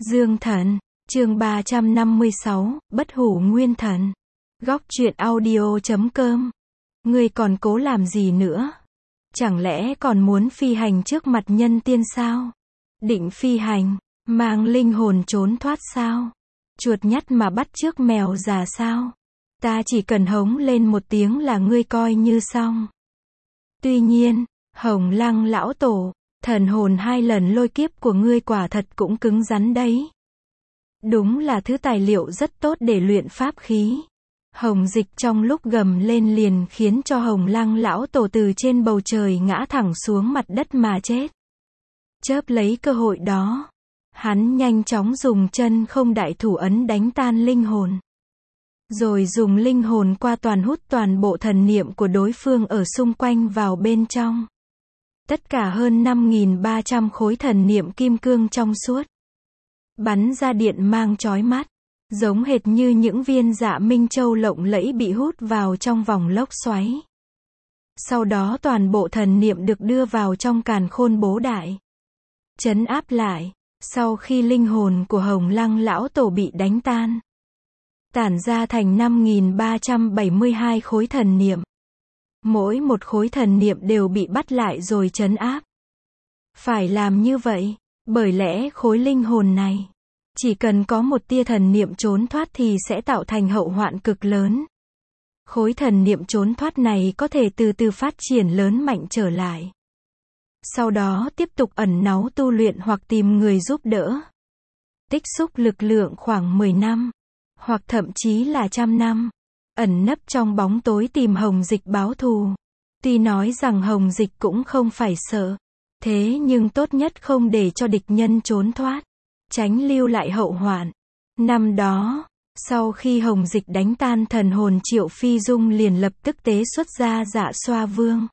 Dương Thần, chương 356, Bất Hủ Nguyên Thần. Góc truyện audio.com. Ngươi còn cố làm gì nữa? Chẳng lẽ còn muốn phi hành trước mặt nhân tiên sao? Định phi hành, mang linh hồn trốn thoát sao? Chuột nhắt mà bắt trước mèo già sao? Ta chỉ cần hống lên một tiếng là ngươi coi như xong. Tuy nhiên, Hồng Lăng lão tổ, thần hồn 2 lần lôi kiếp của ngươi quả thật cũng cứng rắn đấy. Đúng là thứ tài liệu rất tốt để luyện pháp khí. Hồng Dịch trong lúc gầm lên liền khiến cho Hồng Lăng lão tổ từ trên bầu trời ngã thẳng xuống mặt đất mà chết. Chớp lấy cơ hội đó, hắn nhanh chóng dùng chân không đại thủ ấn đánh tan linh hồn. Rồi dùng linh hồn qua toàn hút toàn bộ thần niệm của đối phương ở xung quanh vào bên trong. Tất cả hơn 5.300 khối thần niệm kim cương trong suốt. Bắn ra điện mang chói mắt, giống hệt như những viên dạ minh châu lộng lẫy bị hút vào trong vòng lốc xoáy. Sau đó toàn bộ thần niệm được đưa vào trong càn khôn bố đại. Trấn áp lại, sau khi linh hồn của Hồng Lăng lão tổ bị đánh tan. Tản ra thành 5.372 khối thần niệm. Mỗi một khối thần niệm đều bị bắt lại rồi trấn áp. Phải làm như vậy, bởi lẽ khối linh hồn này, chỉ cần có một tia thần niệm trốn thoát thì sẽ tạo thành hậu hoạn cực lớn. Khối thần niệm trốn thoát này có thể từ từ phát triển lớn mạnh trở lại. Sau đó tiếp tục ẩn náu tu luyện hoặc tìm người giúp đỡ. Tích xúc lực lượng khoảng 10 năm, hoặc thậm chí là 100 năm. Ẩn nấp trong bóng tối tìm Hồng Dịch báo thù. Tuy nói rằng Hồng Dịch cũng không phải sợ. Thế nhưng tốt nhất không để cho địch nhân trốn thoát. Tránh lưu lại hậu hoạn. Năm đó, sau khi Hồng Dịch đánh tan thần hồn Triệu Phi Dung liền lập tức tế xuất ra Dạ Xoa Vương,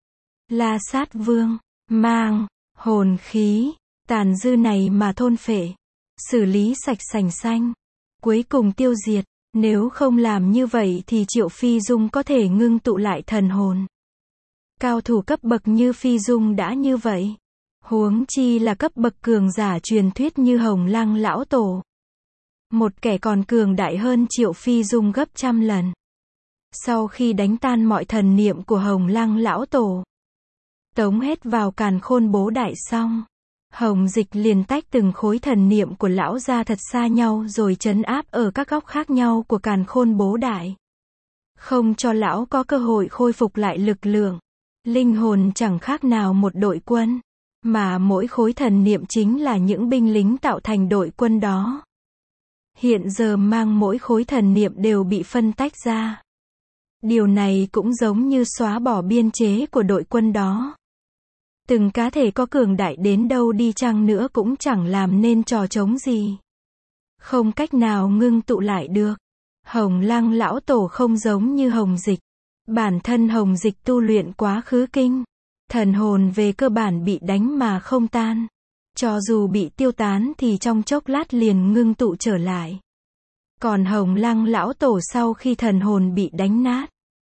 La Sát Vương, mang hồn khí, tàn dư này mà thôn phệ, xử lý sạch sành xanh, cuối cùng tiêu diệt. Nếu không làm như vậy thì Triệu Phi Dung có thể ngưng tụ lại thần hồn. Cao thủ cấp bậc như Phi Dung đã như vậy. Huống chi là cấp bậc cường giả truyền thuyết như Hồng Lăng lão tổ. Một kẻ còn cường đại hơn Triệu Phi Dung gấp 100 lần. Sau khi đánh tan mọi thần niệm của Hồng Lăng lão tổ, tống hết vào càn khôn bố đại xong, Hồng Dịch liền tách từng khối thần niệm của lão ra thật xa nhau rồi trấn áp ở các góc khác nhau của càn khôn bố đại. Không cho lão có cơ hội khôi phục lại lực lượng. Linh hồn chẳng khác nào một đội quân, mà mỗi khối thần niệm chính là những binh lính tạo thành đội quân đó. Hiện giờ mang mỗi khối thần niệm đều bị phân tách ra. Điều này cũng giống như xóa bỏ biên chế của đội quân đó. Từng cá thể có cường đại đến đâu đi chăng nữa cũng chẳng làm nên trò trống gì. Không cách nào ngưng tụ lại được. Hồng Lăng lão tổ không giống như Hồng Dịch. Bản thân Hồng Dịch tu luyện quá khứ kinh. Thần hồn về cơ bản bị đánh mà không tan. Cho dù bị tiêu tán thì trong chốc lát liền ngưng tụ trở lại. Còn Hồng Lăng lão tổ sau khi thần hồn bị đánh nát,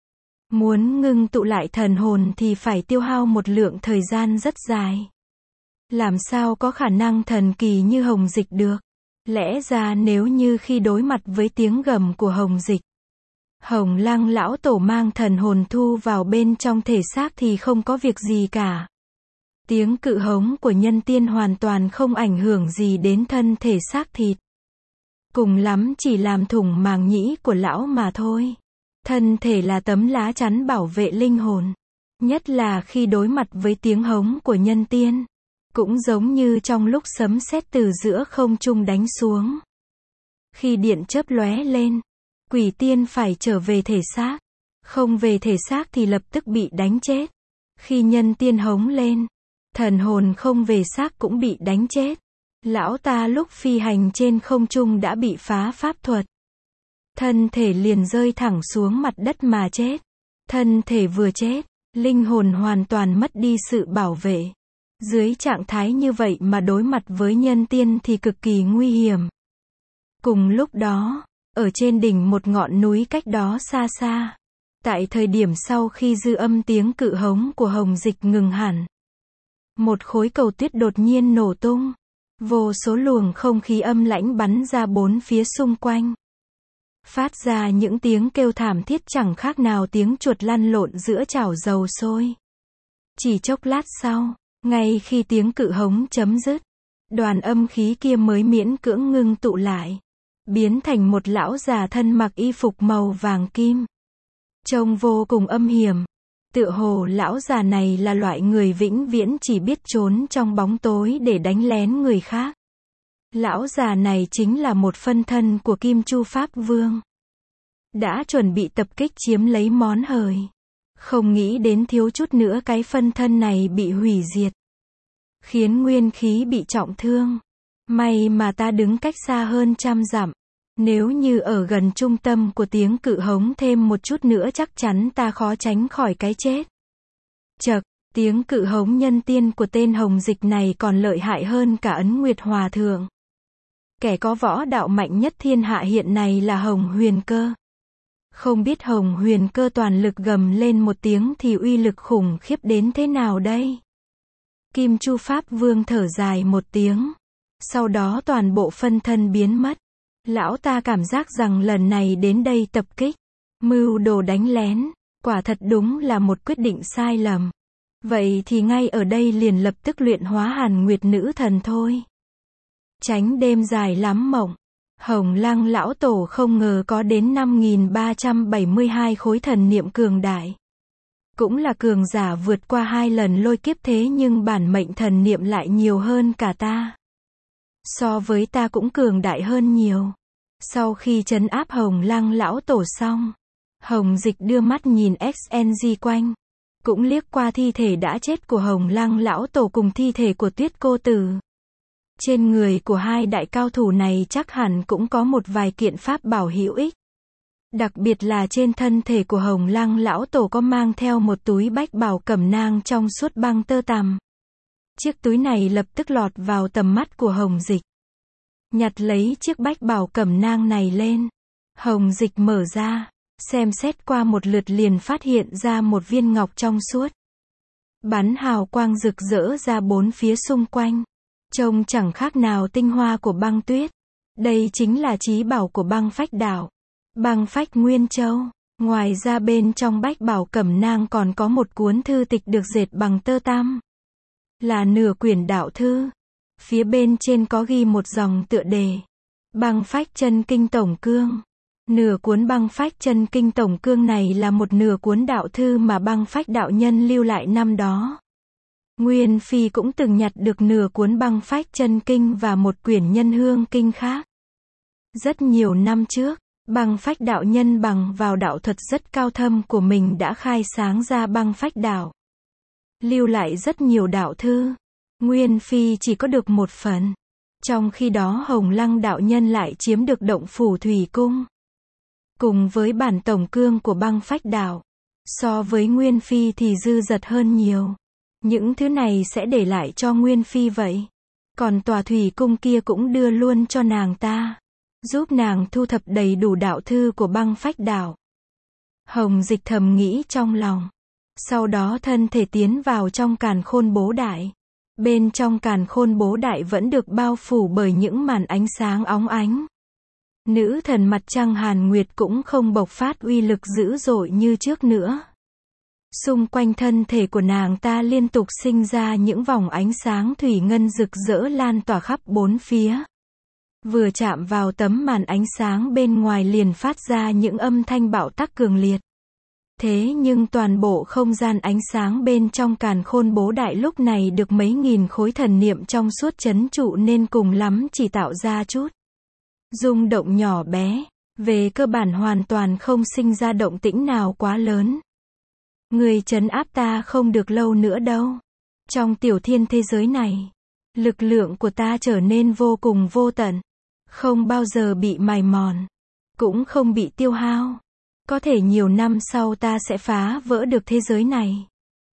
muốn ngưng tụ lại thần hồn thì phải tiêu hao một lượng thời gian rất dài. Làm sao có khả năng thần kỳ như Hồng Dịch được? Lẽ ra nếu như khi đối mặt với tiếng gầm của Hồng Dịch, Hồng Lăng lão tổ mang thần hồn thu vào bên trong thể xác thì không có việc gì cả. Tiếng cự hống của nhân tiên hoàn toàn không ảnh hưởng gì đến thân thể xác thịt. Cùng lắm chỉ làm thủng màng nhĩ của lão mà thôi. Thân thể là tấm lá chắn bảo vệ linh hồn. Nhất là khi đối mặt với tiếng hống của nhân tiên. Cũng giống như trong lúc sấm sét từ giữa không trung đánh xuống. Khi điện chớp lóe lên, quỷ tiên phải trở về thể xác. Không về thể xác thì lập tức bị đánh chết. Khi nhân tiên hống lên, thần hồn không về xác cũng bị đánh chết. Lão ta lúc phi hành trên không trung đã bị phá pháp thuật. Thân thể liền rơi thẳng xuống mặt đất mà chết. Thân thể vừa chết, linh hồn hoàn toàn mất đi sự bảo vệ. Dưới trạng thái như vậy mà đối mặt với nhân tiên thì cực kỳ nguy hiểm. Cùng lúc đó, ở trên đỉnh một ngọn núi cách đó xa xa, tại thời điểm sau khi dư âm tiếng cự hống của Hồng Dịch ngừng hẳn, một khối cầu tuyết đột nhiên nổ tung. Vô số luồng không khí âm lãnh bắn ra bốn phía xung quanh. Phát ra những tiếng kêu thảm thiết chẳng khác nào tiếng chuột lăn lộn giữa chảo dầu sôi. Chỉ chốc lát sau, ngay khi tiếng cự hống chấm dứt, đoàn âm khí kia mới miễn cưỡng ngưng tụ lại, biến thành một lão già thân mặc y phục màu vàng kim. Trông vô cùng âm hiểm. Tựa hồ lão già này là loại người vĩnh viễn chỉ biết trốn trong bóng tối để đánh lén người khác. Lão già này chính là một phân thân của Kim Chu Pháp Vương. Đã chuẩn bị tập kích chiếm lấy món hời. Không nghĩ đến thiếu chút nữa cái phân thân này bị hủy diệt. Khiến nguyên khí bị trọng thương. May mà ta đứng cách xa hơn 100 dặm. Nếu như ở gần trung tâm của tiếng cự hống thêm một chút nữa chắc chắn ta khó tránh khỏi cái chết. Chậc, tiếng cự hống nhân tiên của tên Hồng Dịch này còn lợi hại hơn cả Ấn Nguyệt Hòa Thượng. Kẻ có võ đạo mạnh nhất thiên hạ hiện nay là Hồng Huyền Cơ. Không biết Hồng Huyền Cơ toàn lực gầm lên một tiếng thì uy lực khủng khiếp đến thế nào đây? Kim Chu Pháp Vương thở dài một tiếng. Sau đó toàn bộ phân thân biến mất. Lão ta cảm giác rằng lần này đến đây tập kích, mưu đồ đánh lén, quả thật đúng là một quyết định sai lầm. Vậy thì ngay ở đây liền lập tức luyện hóa Hàn Nguyệt Nữ Thần thôi. Tránh đêm dài lắm mộng. Hồng Lăng lão tổ không ngờ có đến 5.372 khối thần niệm cường đại. Cũng là cường giả vượt qua 2 lần lôi kiếp thế nhưng bản mệnh thần niệm lại nhiều hơn cả ta. So với ta cũng cường đại hơn nhiều. Sau khi trấn áp Hồng Lăng lão tổ xong, Hồng Dịch đưa mắt nhìn XNG quanh. Cũng liếc qua thi thể đã chết của Hồng Lăng lão tổ cùng thi thể của Tuyết cô tử. Trên người của hai đại cao thủ này chắc hẳn cũng có một vài kiện pháp bảo hữu ích. Đặc biệt là trên thân thể của Hồng Lăng lão tổ có mang theo một túi bách bảo cẩm nang trong suốt băng tơ tằm. Chiếc túi này lập tức lọt vào tầm mắt của Hồng Dịch. Nhặt lấy chiếc bách bảo cẩm nang này lên. Hồng Dịch mở ra, xem xét qua một lượt liền phát hiện ra một viên ngọc trong suốt. Bắn hào quang rực rỡ ra bốn phía xung quanh. Trông chẳng khác nào tinh hoa của băng tuyết. Đây chính là chí bảo của băng phách đảo. Băng phách Nguyên Châu. Ngoài ra bên trong bách bảo cẩm nang còn có một cuốn thư tịch được dệt bằng tơ tằm. Là nửa quyển đạo thư. Phía bên trên có ghi một dòng tựa đề. Băng phách chân kinh tổng cương. Nửa cuốn băng phách chân kinh tổng cương này là một nửa cuốn đạo thư mà băng phách đạo nhân lưu lại năm đó. Nguyên Phi cũng từng nhặt được nửa cuốn băng phách chân kinh và một quyển nhân hương kinh khác. Rất nhiều năm trước, băng phách đạo nhân bằng vào đạo thuật rất cao thâm của mình đã khai sáng ra băng phách đạo. Lưu lại rất nhiều đạo thư. Nguyên Phi chỉ có được một phần. Trong khi đó Hồng Lăng đạo nhân lại chiếm được động phủ thủy cung. Cùng với bản tổng cương của băng phách đạo. So với Nguyên Phi thì dư dật hơn nhiều. Những thứ này sẽ để lại cho Nguyên Phi vậy. Còn tòa thủy cung kia cũng đưa luôn cho nàng ta. Giúp nàng thu thập đầy đủ đạo thư của băng phách đạo. Hồng Dịch thầm nghĩ trong lòng. Sau đó thân thể tiến vào trong càn khôn bố đại. Bên trong càn khôn bố đại vẫn được bao phủ bởi những màn ánh sáng óng ánh. Nữ thần mặt trăng Hàn Nguyệt cũng không bộc phát uy lực dữ dội như trước nữa. Xung quanh thân thể của nàng ta liên tục sinh ra những vòng ánh sáng thủy ngân rực rỡ lan tỏa khắp bốn phía. Vừa chạm vào tấm màn ánh sáng bên ngoài liền phát ra những âm thanh bạo tắc cường liệt. Thế nhưng toàn bộ không gian ánh sáng bên trong càn khôn bố đại lúc này được mấy nghìn khối thần niệm trong suốt trấn trụ nên cùng lắm chỉ tạo ra chút rung động nhỏ bé, về cơ bản hoàn toàn không sinh ra động tĩnh nào quá lớn. Người trấn áp ta không được lâu nữa đâu. Trong tiểu thiên thế giới này, lực lượng của ta trở nên vô cùng vô tận, không bao giờ bị mài mòn, cũng không bị tiêu hao. Có thể nhiều năm sau ta sẽ phá vỡ được thế giới này,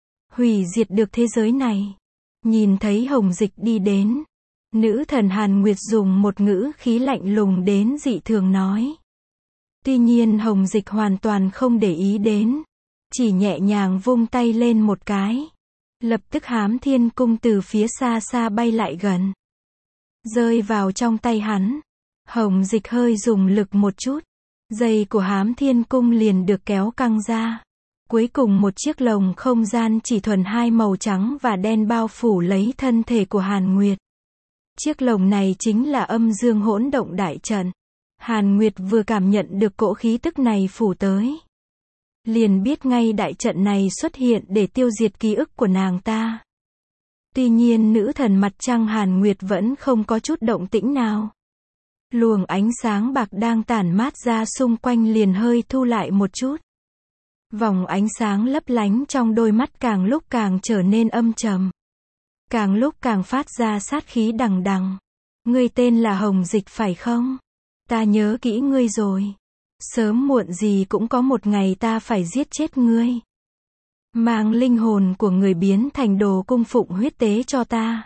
hủy diệt được thế giới này. Nhìn thấy Hồng Dịch đi đến, nữ thần Hàn Nguyệt dùng một ngữ khí lạnh lùng đến dị thường nói. Tuy nhiên Hồng Dịch hoàn toàn không để ý đến, chỉ nhẹ nhàng vung tay lên một cái. Lập tức Hám Thiên Cung từ phía xa xa bay lại gần. rơi vào trong tay hắn. Hồng Dịch hơi dùng lực một chút, dây của Hám Thiên Cung liền được kéo căng ra. Cuối cùng một chiếc lồng không gian chỉ thuần hai màu trắng và đen bao phủ lấy thân thể của Hàn Nguyệt. Chiếc lồng này chính là âm dương hỗn động đại trận. Hàn Nguyệt vừa cảm nhận được cỗ khí tức này phủ tới, liền biết ngay đại trận này xuất hiện để tiêu diệt ký ức của nàng ta. Tuy nhiên nữ thần mặt trăng Hàn Nguyệt vẫn không có chút động tĩnh nào. Luồng ánh sáng bạc đang tản mát ra xung quanh liền hơi thu lại một chút. Vòng ánh sáng lấp lánh trong đôi mắt càng lúc càng trở nên âm trầm. Càng lúc càng phát ra sát khí đằng đằng. Ngươi tên là Hồng Dịch phải không? Ta nhớ kỹ ngươi rồi. Sớm muộn gì cũng có một ngày ta phải giết chết ngươi. Mang linh hồn của người biến thành đồ cung phụng huyết tế cho ta.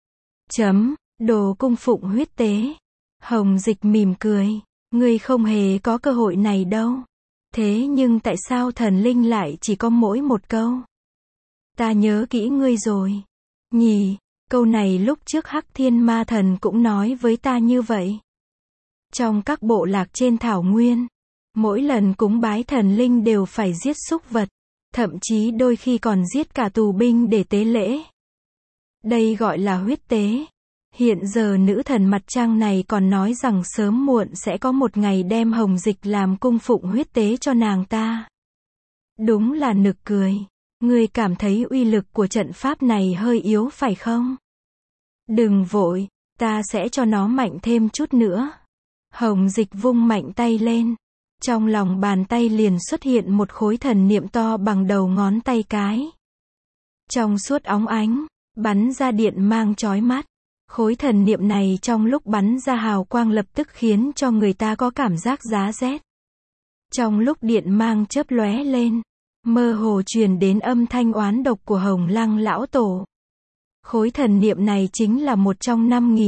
Đồ cung phụng huyết tế. Hồng Dịch mỉm cười. Ngươi không hề có cơ hội này đâu. Thế nhưng tại sao thần linh lại chỉ có mỗi một câu? Ta nhớ kỹ ngươi rồi. Nhỉ, câu này lúc trước Hắc Thiên Ma Thần cũng nói với ta như vậy. Trong các bộ lạc trên thảo nguyên, mỗi lần cúng bái thần linh đều phải giết súc vật, thậm chí đôi khi còn giết cả tù binh để tế lễ. Đây gọi là huyết tế. Hiện giờ nữ thần mặt trăng này còn nói rằng sớm muộn sẽ có một ngày đem Hồng Dịch làm cung phụng huyết tế cho nàng ta. Đúng là nực cười. Ngươi cảm thấy uy lực của trận pháp này hơi yếu phải không? Đừng vội, ta sẽ cho nó mạnh thêm chút nữa. Hồng Dịch vung mạnh tay lên. Trong lòng bàn tay liền xuất hiện một khối thần niệm to bằng đầu ngón tay cái. Trong suốt óng ánh, bắn ra điện mang chói mắt. Khối thần niệm này trong lúc bắn ra hào quang lập tức khiến cho người ta có cảm giác giá rét. Trong lúc điện mang chớp lóe lên, mơ hồ truyền đến âm thanh oán độc của Hồng Lăng lão tổ. Khối thần niệm này chính là một trong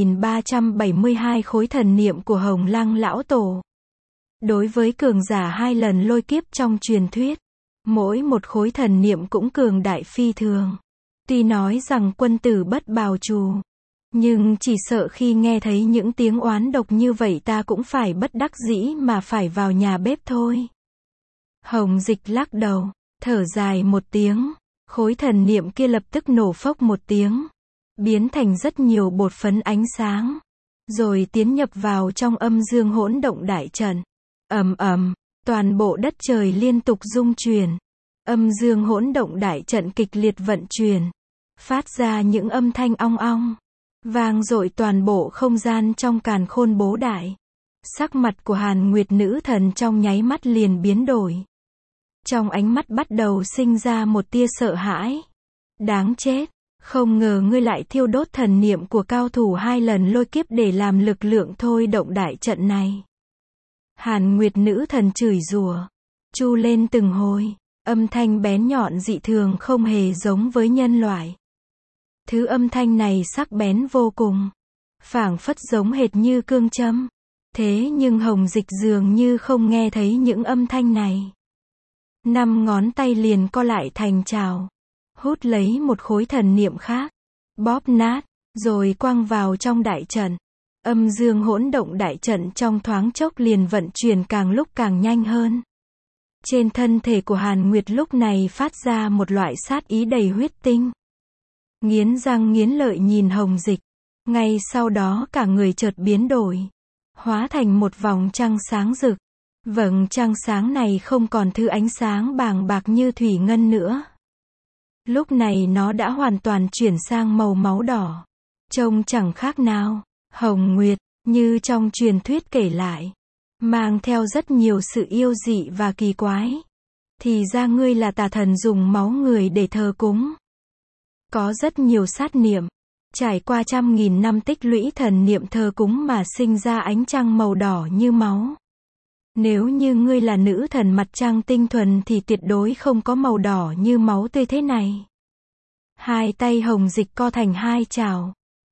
5.372 khối thần niệm của Hồng Lăng lão tổ. Đối với cường giả 2 lần lôi kiếp trong truyền thuyết, mỗi một khối thần niệm cũng cường đại phi thường. Tuy nói rằng quân tử bất bào trù, nhưng chỉ sợ khi nghe thấy những tiếng oán độc như vậy ta cũng phải bất đắc dĩ mà phải vào nhà bếp thôi. Hồng Dịch lắc đầu, thở dài một tiếng, khối thần niệm kia lập tức nổ phốc một tiếng, biến thành rất nhiều bột phấn ánh sáng, rồi tiến nhập vào trong âm dương hỗn động đại trận. Ầm ầm, toàn bộ đất trời liên tục rung chuyển. Âm dương hỗn động đại trận kịch liệt vận chuyển, phát ra những âm thanh ong ong, vang dội toàn bộ không gian trong càn khôn bố đại. Sắc mặt của Hàn Nguyệt nữ thần trong nháy mắt liền biến đổi. Trong ánh mắt bắt đầu sinh ra một tia sợ hãi. Đáng chết, không ngờ ngươi lại thiêu đốt thần niệm của cao thủ 2 lần lôi kiếp để làm lực lượng thôi động đại trận này. Hàn Nguyệt nữ thần chửi rủa, chu lên từng hồi, âm thanh bén nhọn dị thường không hề giống với nhân loại. Thứ âm thanh này sắc bén vô cùng, phảng phất giống hệt như cương châm. Thế nhưng Hồng Dịch dường như không nghe thấy những âm thanh này. 5 ngón tay liền co lại thành chảo, hút lấy một khối thần niệm khác, bóp nát, rồi quăng vào trong đại trận. Âm dương hỗn động đại trận trong thoáng chốc liền vận chuyển càng lúc càng nhanh hơn. Trên thân thể của Hàn Nguyệt lúc này phát ra một loại sát ý đầy huyết tinh. Nghiến răng nghiến lợi nhìn Hồng Dịch, ngay sau đó cả người chợt biến đổi, hóa thành một vòng trăng sáng rực. Vầng trăng sáng này không còn thứ ánh sáng bàng bạc như thủy ngân nữa. Lúc này nó đã hoàn toàn chuyển sang màu máu đỏ, trông chẳng khác nào Hồng Nguyệt, như trong truyền thuyết kể lại, mang theo rất nhiều sự yêu dị và kỳ quái. Thì ra ngươi là tà thần dùng máu người để thờ cúng. Có rất nhiều sát niệm, trải qua 100.000 năm tích lũy thần niệm thờ cúng mà sinh ra ánh trăng màu đỏ như máu. Nếu như ngươi là nữ thần mặt trăng tinh thuần thì tuyệt đối không có màu đỏ như máu tươi thế này. Hai tay Hồng Dịch co thành 2 chảo,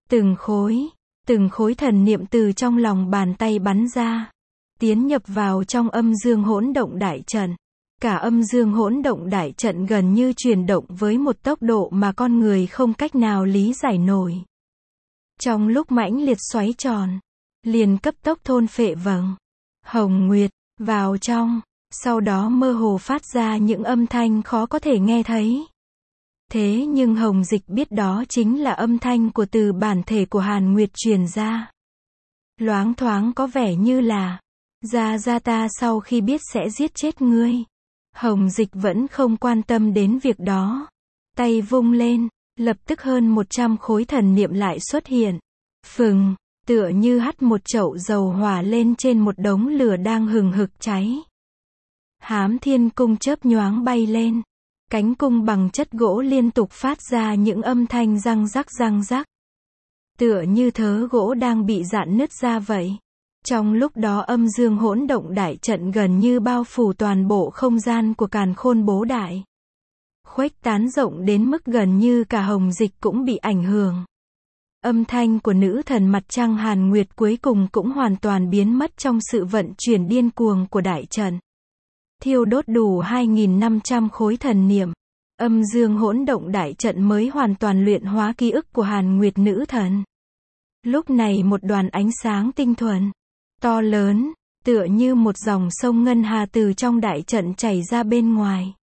từng khối thần niệm từ trong lòng bàn tay bắn ra, tiến nhập vào trong âm dương hỗn động đại trận. Cả âm dương hỗn động đại trận gần như chuyển động với một tốc độ mà con người không cách nào lý giải nổi. Trong lúc mãnh liệt xoáy tròn, liền cấp tốc thôn phệ vầng hồng nguyệt vào trong, sau đó mơ hồ phát ra những âm thanh khó có thể nghe thấy. Thế nhưng Hồng Dịch biết đó chính là âm thanh của từ bản thể của Hàn Nguyệt truyền ra. Loáng thoáng có vẻ như là, ra ta sau khi biết sẽ giết chết ngươi. Hồng Dịch vẫn không quan tâm đến việc đó. Tay vung lên, lập tức hơn 100 khối thần niệm lại xuất hiện. Phừng, tựa như hắt một chậu dầu hỏa lên trên một đống lửa đang hừng hực cháy. Hám Thiên Cung chớp nhoáng bay lên. Cánh cung bằng chất gỗ liên tục phát ra những âm thanh răng rắc. Tựa như thớ gỗ đang bị rạn nứt ra vậy. Trong lúc đó âm dương hỗn động đại trận gần như bao phủ toàn bộ không gian của Càn Khôn Bố Đại. Khuếch tán rộng đến mức gần như cả Hồng Dịch cũng bị ảnh hưởng. Âm thanh của nữ thần mặt trăng Hàn Nguyệt cuối cùng cũng hoàn toàn biến mất trong sự vận chuyển điên cuồng của đại trận. Thiêu đốt đủ 2.500 khối thần niệm, âm dương hỗn động đại trận mới hoàn toàn luyện hóa ký ức của Hàn Nguyệt nữ thần. Lúc này một đoàn ánh sáng tinh thuần, to lớn, tựa như một dòng sông ngân hà từ trong đại trận chảy ra bên ngoài.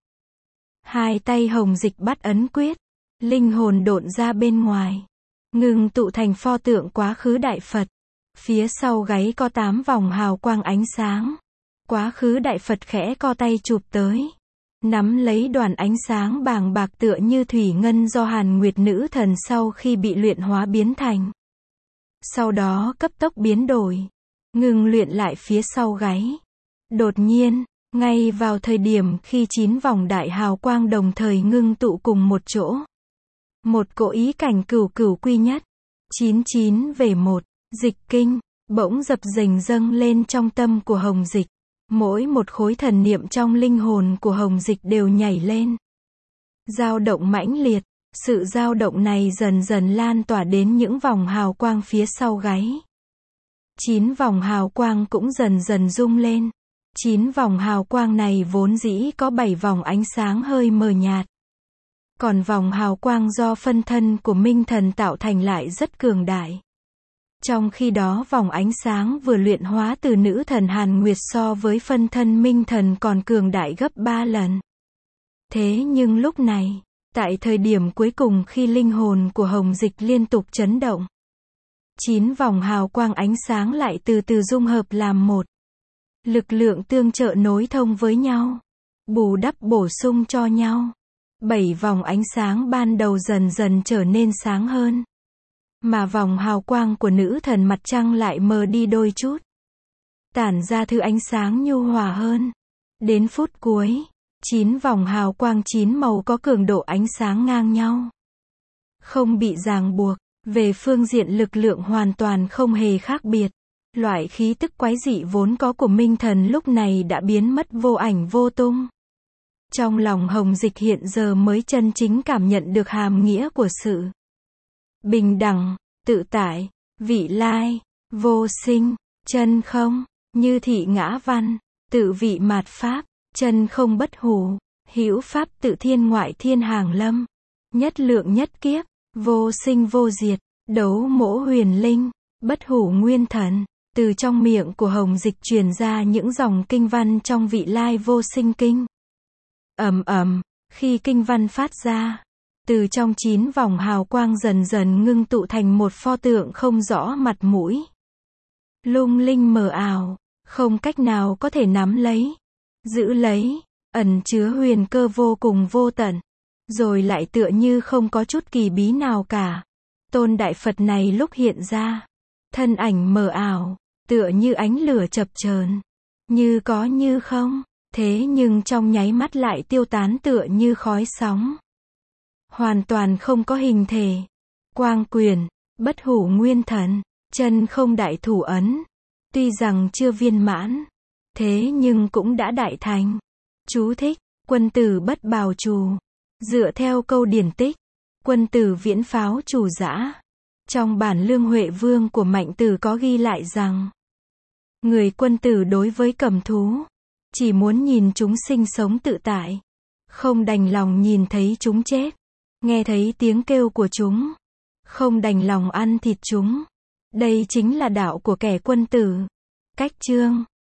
Hai tay Hồng Dịch bắt ấn quyết, linh hồn độn ra bên ngoài, ngừng tụ thành pho tượng quá khứ đại Phật. Phía sau gáy có 8 vòng hào quang ánh sáng. Quá khứ đại Phật khẽ co tay chụp tới, nắm lấy đoàn ánh sáng bàng bạc tựa như thủy ngân do Hàn Nguyệt nữ thần sau khi bị luyện hóa biến thành. Sau đó cấp tốc biến đổi, ngừng luyện lại phía sau gáy. Đột nhiên, ngay vào thời điểm khi 9 vòng đại hào quang đồng thời ngưng tụ cùng một chỗ, một cỗ ý cảnh cửu quy nhất, 99 về 1, dịch kinh, bỗng dập dềnh dâng lên trong tâm của Hồng Dịch. Mỗi một khối thần niệm trong linh hồn của Hồng Dịch đều nhảy lên. Dao động mãnh liệt, sự dao động này dần dần lan tỏa đến những vòng hào quang phía sau gáy. 9 vòng hào quang cũng dần dần rung lên. 9 vòng hào quang này vốn dĩ có 7 vòng ánh sáng hơi mờ nhạt. Còn vòng hào quang do phân thân của Minh Thần tạo thành lại rất cường đại. Trong khi đó vòng ánh sáng vừa luyện hóa từ nữ thần Hàn Nguyệt so với phân thân Minh Thần còn cường đại gấp 3 lần. Thế nhưng lúc này, tại thời điểm cuối cùng khi linh hồn của Hồng Dịch liên tục chấn động, 9 vòng hào quang ánh sáng lại từ từ dung hợp làm một. Lực lượng tương trợ nối thông với nhau, bù đắp bổ sung cho nhau. 7 vòng ánh sáng ban đầu dần dần trở nên sáng hơn. Mà vòng hào quang của nữ thần mặt trăng lại mờ đi đôi chút. Tản ra thứ ánh sáng nhu hòa hơn. Đến phút cuối, 9 vòng hào quang 9 màu có cường độ ánh sáng ngang nhau. Không bị ràng buộc, về phương diện lực lượng hoàn toàn không hề khác biệt. Loại khí tức quái dị vốn có của Minh Thần lúc này đã biến mất vô ảnh vô tung. Trong lòng Hồng Dịch hiện giờ mới chân chính cảm nhận được hàm nghĩa của sự bình đẳng, tự tại, vị lai, vô sinh, chân không, như thị ngã văn, tự vị mạt pháp, chân không bất hủ, hữu pháp tự thiên ngoại thiên hàng lâm, nhất lượng nhất kiếp, vô sinh vô diệt, đấu mỗ huyền linh, bất hủ nguyên thần. Từ trong miệng của Hồng Dịch truyền ra những dòng kinh văn trong vị lai vô sinh kinh. Ầm ầm, khi kinh văn phát ra, từ trong 9 vòng hào quang dần dần ngưng tụ thành một pho tượng không rõ mặt mũi. Lung linh mờ ảo, không cách nào có thể nắm lấy, giữ lấy, ẩn chứa huyền cơ vô cùng vô tận, rồi lại tựa như không có chút kỳ bí nào cả. Tôn Đại Phật này lúc hiện ra, thân ảnh mờ ảo, tựa như ánh lửa chập chờn, như có như không, thế nhưng trong nháy mắt lại tiêu tán tựa như khói sóng. Hoàn toàn không có hình thể. Quang quyền, bất hủ nguyên thần, chân không đại thủ ấn. Tuy rằng chưa viên mãn, thế nhưng cũng đã đại thành. Chú thích, quân tử bất bào trù. Dựa theo câu điển tích, quân tử viễn pháo trù dã. Trong bản Lương Huệ Vương của Mạnh Tử có ghi lại rằng, người quân tử đối với cầm thú, chỉ muốn nhìn chúng sinh sống tự tại, không đành lòng nhìn thấy chúng chết, nghe thấy tiếng kêu của chúng, không đành lòng ăn thịt chúng. Đây chính là đạo của kẻ quân tử. Cách chương